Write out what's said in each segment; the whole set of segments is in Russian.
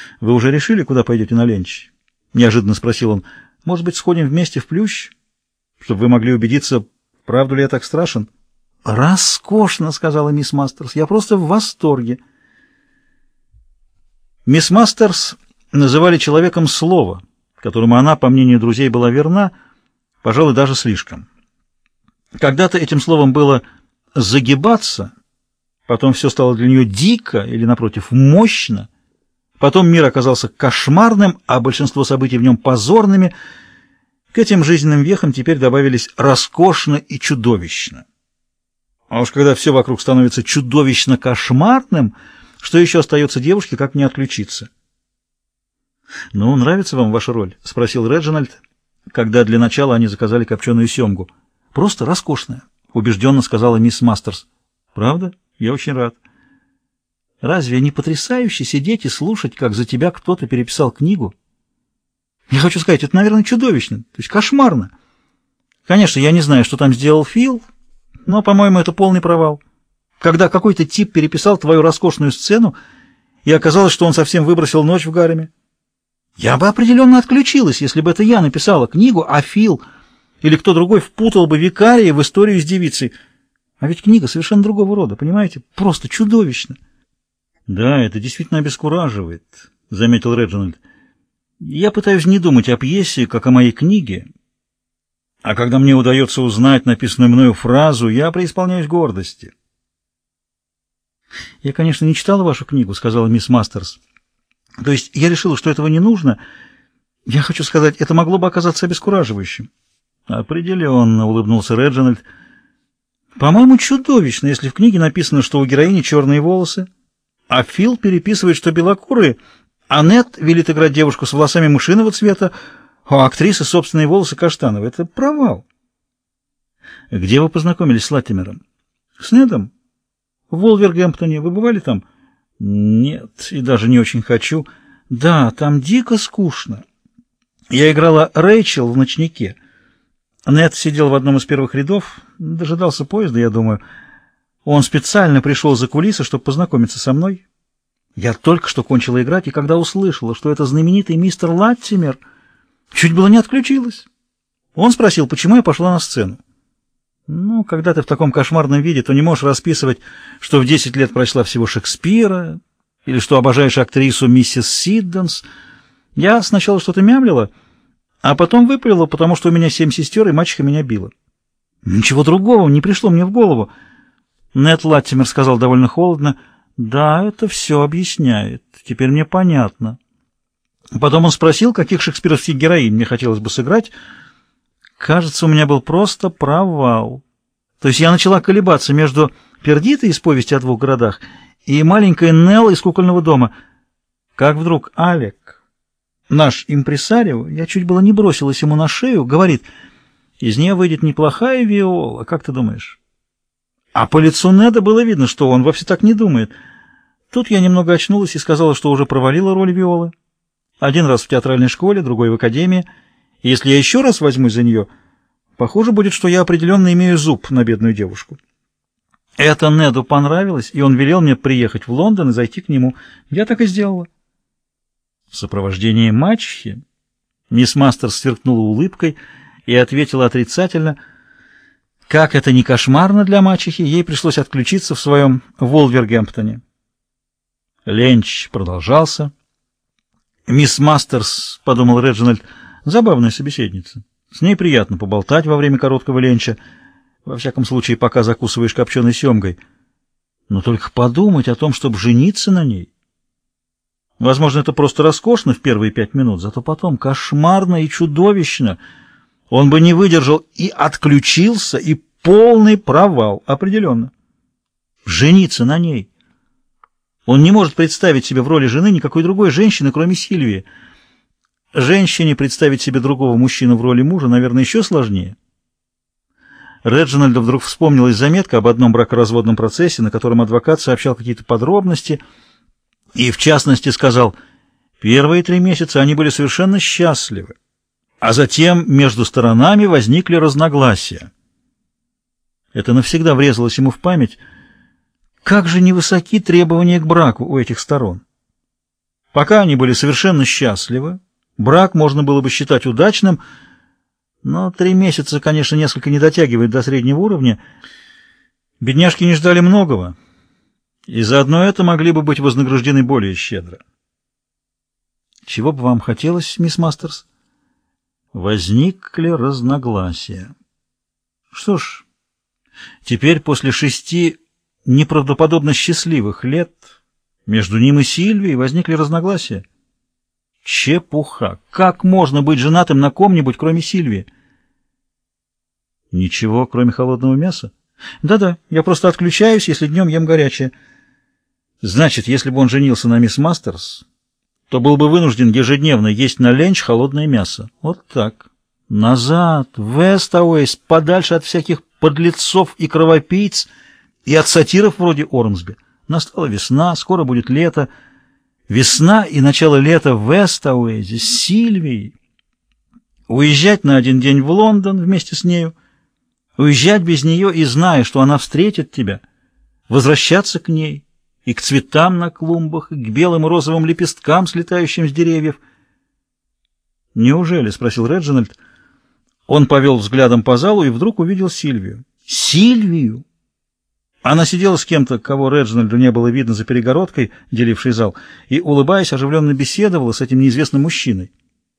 Вы уже решили, куда пойдете на ленч? Неожиданно спросил он. Может быть, сходим вместе в Плющ, чтобы вы могли убедиться, правду ли я так страшен? Роскошно, сказала мисс Мастерс. Я просто в восторге. Мисс Мастерс называли человеком слова, которому она, по мнению друзей, была верна, пожалуй, даже слишком. Когда-то этим словом было «загибаться», потом все стало для нее дико или, напротив, мощно, потом мир оказался кошмарным, а большинство событий в нем позорными. К этим жизненным вехам теперь добавились «роскошно» и «чудовищно». А уж когда все вокруг становится чудовищно кошмарным, что еще остается девушке, как не отключиться? «Ну, нравится вам ваша роль?» — спросил Реджинальд, когда для начала они заказали копченую семгу. «Просто роскошная», — убежденно сказала мисс Мастерс. «Правда? Я очень рад». «Разве не потрясающе сидеть и слушать, как за тебя кто-то переписал книгу? Я хочу сказать, это, наверное, чудовищно, то есть кошмарно. Конечно, я не знаю, что там сделал Фил, но, по-моему, это полный провал. Когда какой-то тип переписал твою роскошную сцену, и оказалось, что он совсем выбросил «Ночь в Гареме». Я бы определенно отключилась, если бы это я написала книгу, а Фил или кто другой впутал бы викария в историю с девицей. А ведь книга совершенно другого рода, понимаете? Просто чудовищно. «Да, это действительно обескураживает», — заметил Реджинальд. «Я пытаюсь не думать о пьесе, как о моей книге, а когда мне удается узнать написанную мною фразу, я преисполняюсь гордости». «Я, конечно, не читала вашу книгу», — сказала мисс Мастерс. «То есть я решила, что этого не нужно. Я хочу сказать, это могло бы оказаться обескураживающим». «Определенно», — улыбнулся Реджинальд. «По-моему, чудовищно, если в книге написано, что у героини черные волосы, а Фил переписывает, что белокурые, а Нет велит играть девушку с волосами мышиного цвета, а у актрисы собственные волосы каштановые. Это провал». «Где вы познакомились с Латтимером?» «С Недом? В Вулвергемптоне. Вы бывали там?» «Нет, и даже не очень хочу». «Да, там дико скучно. Я играла Рэйчел в «Ночнике». Нед сидел в одном из первых рядов, дожидался поезда, я думаю. Он специально пришел за кулисы, чтобы познакомиться со мной. Я только что кончила играть, и когда услышала, что это знаменитый мистер Латтимер, чуть было не отключилась. Он спросил, почему я пошла на сцену. Ну, когда ты в таком кошмарном виде, то не можешь расписывать, что в 10 лет прочла всего Шекспира, или что обожаешь актрису миссис Сидденс. Я сначала что-то мямлила, а потом выпалила, потому что у меня 7 сестер, и мачеха меня била. Ничего другого не пришло мне в голову. Нед Латтимер сказал довольно холодно: «Да, это все объясняет. Теперь мне понятно». Потом он спросил, каких шекспировских героинь мне хотелось бы сыграть. Кажется, у меня был просто провал. То есть я начала колебаться между Пердитой из «Повести о двух городах» и маленькой Нелл из «Кукольного дома». Как вдруг Алек, наш импресарио, я чуть было не бросилась ему на шею, говорит: «Из нее выйдет неплохая Виола, как ты думаешь?» А по лицу Неда было видно, что он вовсе так не думает. Тут я немного очнулась и сказала, что уже провалила роль Виолы. Один раз в театральной школе, другой в академии. И если я еще раз возьмусь за нее, похоже будет, что я определенно имею зуб на бедную девушку. Это Неду понравилось, и он велел мне приехать в Лондон и зайти к нему. Я так и сделала. В сопровождении мачехи мисс Мастерс сверкнула улыбкой и ответила отрицательно. Как это не кошмарно для мачехи, ей пришлось отключиться в своем Вулвергемптоне. Ленч продолжался. «Мисс Мастерс», — подумал Реджинальд, — «забавная собеседница. С ней приятно поболтать во время короткого ленча, во всяком случае, пока закусываешь копченой семгой. Но только подумать о том, чтобы жениться на ней. Возможно, это просто роскошно в первые 5 минут, зато потом кошмарно и чудовищно. Он бы не выдержал и отключился, и полный провал, определенно. Жениться на ней. Он не может представить себе в роли жены никакой другой женщины, кроме Сильвии. Женщине представить себе другого мужчину в роли мужа, наверное, еще сложнее. Реджинальду вдруг вспомнилась заметка об одном бракоразводном процессе, на котором адвокат сообщал какие-то подробности, и в частности сказал: первые 3 месяца они были совершенно счастливы, а затем между сторонами возникли разногласия. Это навсегда врезалось ему в память. Как же невысоки требования к браку у этих сторон. Пока они были совершенно счастливы, брак можно было бы считать удачным, но 3 месяца, конечно, несколько не дотягивает до среднего уровня. Бедняжки не ждали многого, и заодно это могли бы быть вознаграждены более щедро. Чего бы вам хотелось, мисс Мастерс? Возникли разногласия. Что ж, теперь после 6 неправдоподобно счастливых лет между ним и Сильвией возникли разногласия. Чепуха! Как можно быть женатым на ком-нибудь, кроме Сильвии? Ничего, кроме холодного мяса? Да-да, я просто отключаюсь, если днем ем горячее. Значит, если бы он женился на мисс Мастерс, то был бы вынужден ежедневно есть на ленч холодное мясо. Вот так. Назад, в Вест-Ауэйс, подальше от всяких подлецов и кровопийц, и от сатиров вроде Ормсби. Настала весна, скоро будет лето. Весна и начало лета в Вест-Ауэйсе с Сильвией. Уезжать на 1 день в Лондон вместе с нею, уезжать без нее и зная, что она встретит тебя, возвращаться к ней и к цветам на клумбах, и к белым и розовым лепесткам, слетающим с деревьев. «Неужели?» — спросил Реджинальд. Он повел взглядом по залу и вдруг увидел Сильвию. Сильвию! Она сидела с кем-то, кого Реджинальду не было видно за перегородкой, делившей зал, и, улыбаясь, оживленно беседовала с этим неизвестным мужчиной.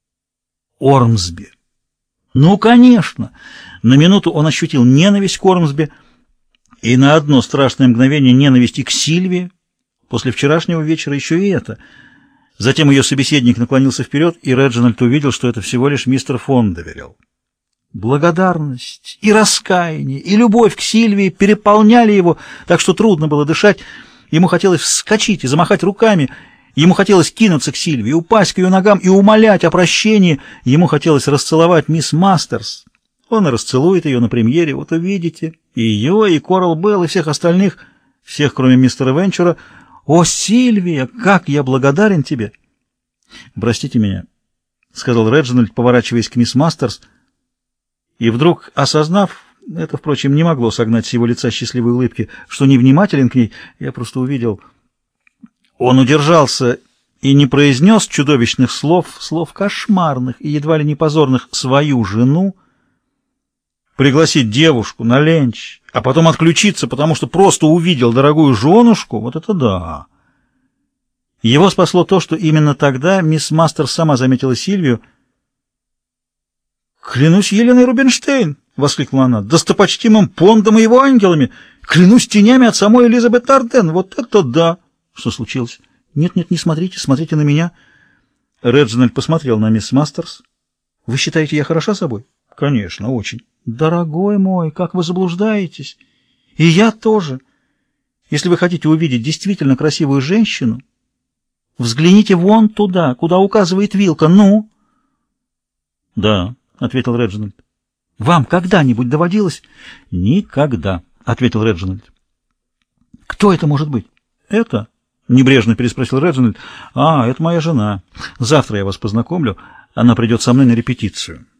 Ормсби! Ну, конечно! На минуту он ощутил ненависть к Ормсби, и на одно страшное мгновение ненависти к Сильвии. После вчерашнего вечера еще и это. Затем ее собеседник наклонился вперед, и Реджинальд увидел, что это всего лишь мистер Фондеверилл. Благодарность и раскаяние, и любовь к Сильвии переполняли его, так что трудно было дышать. Ему хотелось вскочить и замахать руками. Ему хотелось кинуться к Сильвии, упасть к ее ногам и умолять о прощении. Ему хотелось расцеловать мисс Мастерс. Он и расцелует ее на премьере, вот увидите. И ее, и Корал Белл, и всех остальных, всех, кроме мистера Венчура. «О, Сильвия, как я благодарен тебе!» «Простите меня», — сказал Реджинальд, поворачиваясь к мисс Мастерс, и вдруг, осознав, это, впрочем, не могло согнать с его лица счастливой улыбки, что невнимателен к ней, я просто увидел. Он удержался и не произнес чудовищных слов кошмарных и едва ли не позорных, свою жену, пригласить девушку на ленч, а потом отключиться, потому что просто увидел дорогую женушку, вот это да. Его спасло то, что именно тогда мисс Мастерс сама заметила Сильвию. «Клянусь Еленой Рубинштейн!» — воскликнула она. «Достопочтимым Пондом и его ангелами! Клянусь тенями от самой Элизабет Арден! Вот это да!» «Что случилось?» «Нет, не смотрите, смотрите на меня!» Реджинальд посмотрел на мисс Мастерс. «Вы считаете, я хороша собой?» «Конечно, очень». «Дорогой мой, как вы заблуждаетесь! И я тоже! Если вы хотите увидеть действительно красивую женщину, взгляните вон туда, куда указывает вилка, ну!» «Да», — ответил Реджинальд. «Вам когда-нибудь доводилось?» «Никогда», — ответил Реджинальд. «Кто это может быть?» «Это?» — небрежно переспросил Реджинальд. «А, это моя жена. Завтра я вас познакомлю. Она придет со мной на репетицию».